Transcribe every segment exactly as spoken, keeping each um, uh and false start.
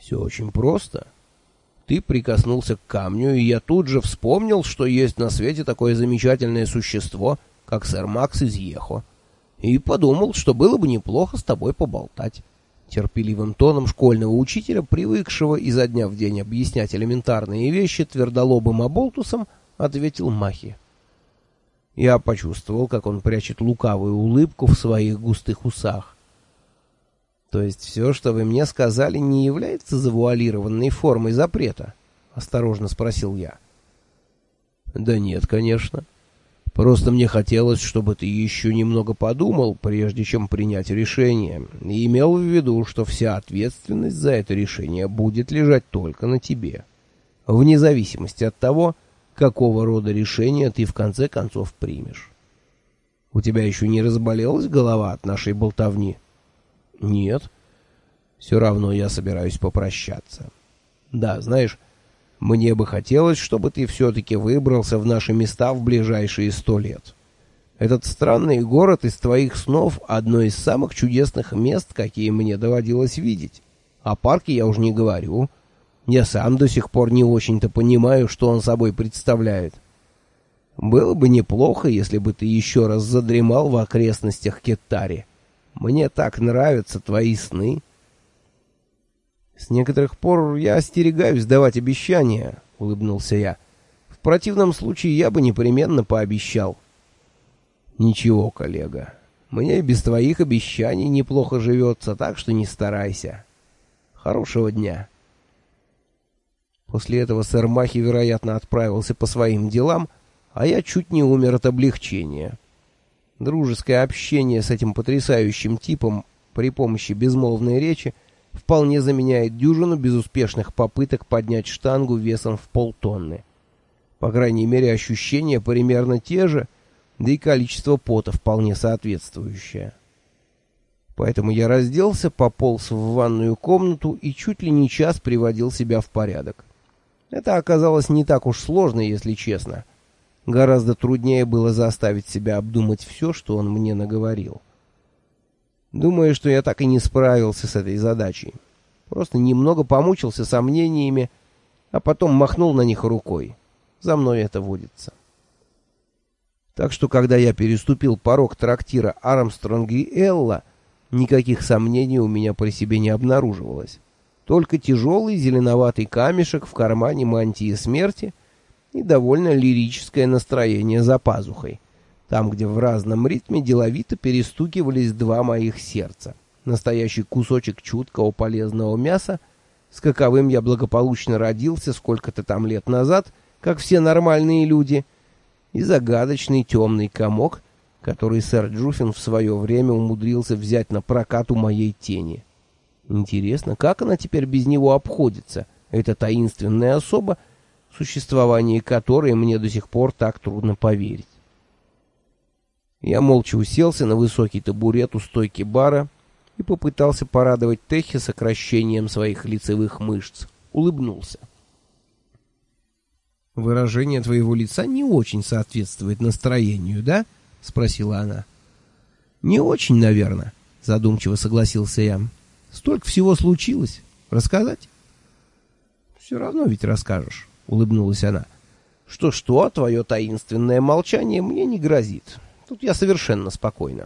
Все очень просто. Ты прикоснулся к камню, и я тут же вспомнил, что есть на свете такое замечательное существо, как сэр Макс из Ехо, и подумал, что было бы неплохо с тобой поболтать. Терпеливым тоном школьного учителя, привыкшего изо дня в день объяснять элементарные вещи твердолобым оболтусом, ответил Махи. Я почувствовал, как он прячет лукавую улыбку в своих густых усах. То есть все, что вы мне сказали, не является завуалированной формой запрета? Осторожно спросил я. Да нет, конечно. Просто мне хотелось, чтобы ты еще немного подумал, прежде чем принять решение, и имел в виду, что вся ответственность за это решение будет лежать только на тебе, вне зависимости от того, какого рода решение ты в конце концов примешь. У тебя еще не разболелась голова от нашей болтовни? Нет. Все равно я собираюсь попрощаться. Да, знаешь, мне бы хотелось, чтобы ты все-таки выбрался в наши места в ближайшие сто лет. Этот странный город из твоих снов — одно из самых чудесных мест, какие мне доводилось видеть. О парке я уж не говорю. Я сам до сих пор не очень-то понимаю, что он собой представляет. Было бы неплохо, если бы ты еще раз задремал в окрестностях Кеттари. Мне так нравятся твои сны. С некоторых пор я остерегаюсь давать обещания, улыбнулся я. В противном случае я бы непременно пообещал. Ничего, коллега. Мне без твоих обещаний неплохо живется, так что не старайся. Хорошего дня. После этого сэр Махи, вероятно, отправился по своим делам, а я чуть не умер от облегчения. Дружеское общение с этим потрясающим типом при помощи безмолвной речи вполне заменяет дюжину безуспешных попыток поднять штангу весом в полтонны. По крайней мере, ощущения примерно те же, да и количество пота вполне соответствующее. Поэтому я разделся, пополз в ванную комнату и чуть ли не час приводил себя в порядок. Это оказалось не так уж сложно, если честно. Гораздо труднее было заставить себя обдумать все, что он мне наговорил. Думаю, что я так и не справился с этой задачей. Просто немного помучился сомнениями, а потом махнул на них рукой. За мной это водится. Так что, когда я переступил порог трактира Армстронг и Элла, никаких сомнений у меня при себе не обнаруживалось. Только тяжелый зеленоватый камешек в кармане мантии смерти и довольно лирическое настроение за пазухой, там, где в разном ритме деловито перестукивались два моих сердца. Настоящий кусочек чуткого полезного мяса, с каковым я благополучно родился сколько-то там лет назад, как все нормальные люди, и загадочный темный комок, который сэр Джуффин в свое время умудрился взять на прокат у моей тени. Интересно, как она теперь без него обходится, эта таинственная особа, в существование которой мне до сих пор так трудно поверить. Я молча уселся на высокий табурет у стойки бара и попытался порадовать Техи сокращением своих лицевых мышц. Улыбнулся. «Выражение твоего лица не очень соответствует настроению, да?» — спросила она. «Не очень, наверное», — задумчиво согласился я. «Столько всего случилось. Рассказать?» «Все равно ведь расскажешь», — улыбнулась она. «Что-что, твое таинственное молчание мне не грозит. Тут я совершенно спокойна».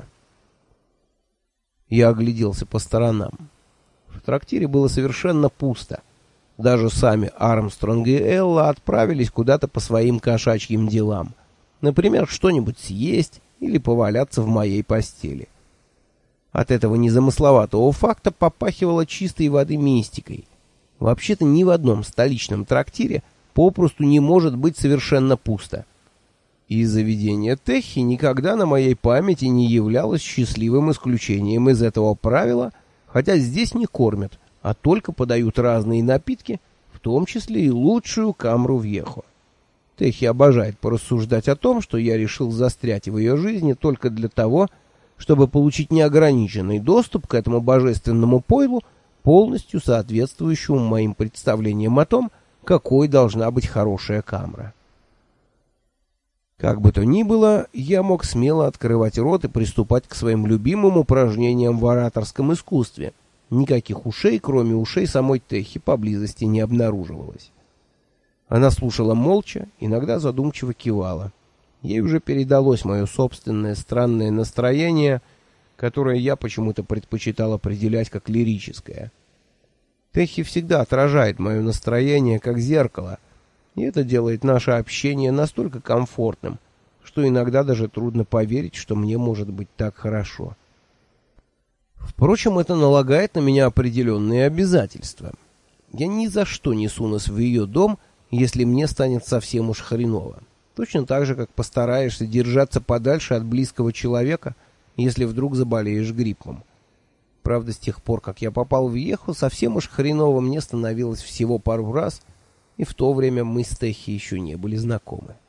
Я огляделся по сторонам. В трактире было совершенно пусто. Даже сами Армстронг и Элла отправились куда-то по своим кошачьим делам. Например, что-нибудь съесть или поваляться в моей постели. От этого незамысловатого факта попахивало чистой воды мистикой. Вообще-то ни в одном столичном трактире попросту не может быть совершенно пусто. И заведение Техи никогда на моей памяти не являлось счастливым исключением из этого правила, хотя здесь не кормят, а только подают разные напитки, в том числе и лучшую камру вьехо. Техи обожает порассуждать о том, что я решил застрять в ее жизни только для того, чтобы получить неограниченный доступ к этому божественному пойлу, полностью соответствующему моим представлениям о том, какой должна быть хорошая камра. Как бы то ни было, я мог смело открывать рот и приступать к своим любимым упражнениям в ораторском искусстве, Никаких ушей, кроме ушей самой Техи, поблизости не обнаруживалось. Она слушала молча, иногда задумчиво кивала. Ей уже передалось мое собственное странное настроение, которое я почему-то предпочитал определять как лирическое. Техи всегда отражает мое настроение как зеркало, и это делает наше общение настолько комфортным, что иногда даже трудно поверить, что мне может быть так хорошо. Впрочем, это налагает на меня определенные обязательства. Я ни за что не сунусь в ее дом, если мне станет совсем уж хреново. Точно так же, как постараешься держаться подальше от близкого человека, если вдруг заболеешь гриппом. Правда, с тех пор, как я попал в Йехо, совсем уж хреново мне становилось всего пару раз, и в то время мы с Техи еще не были знакомы.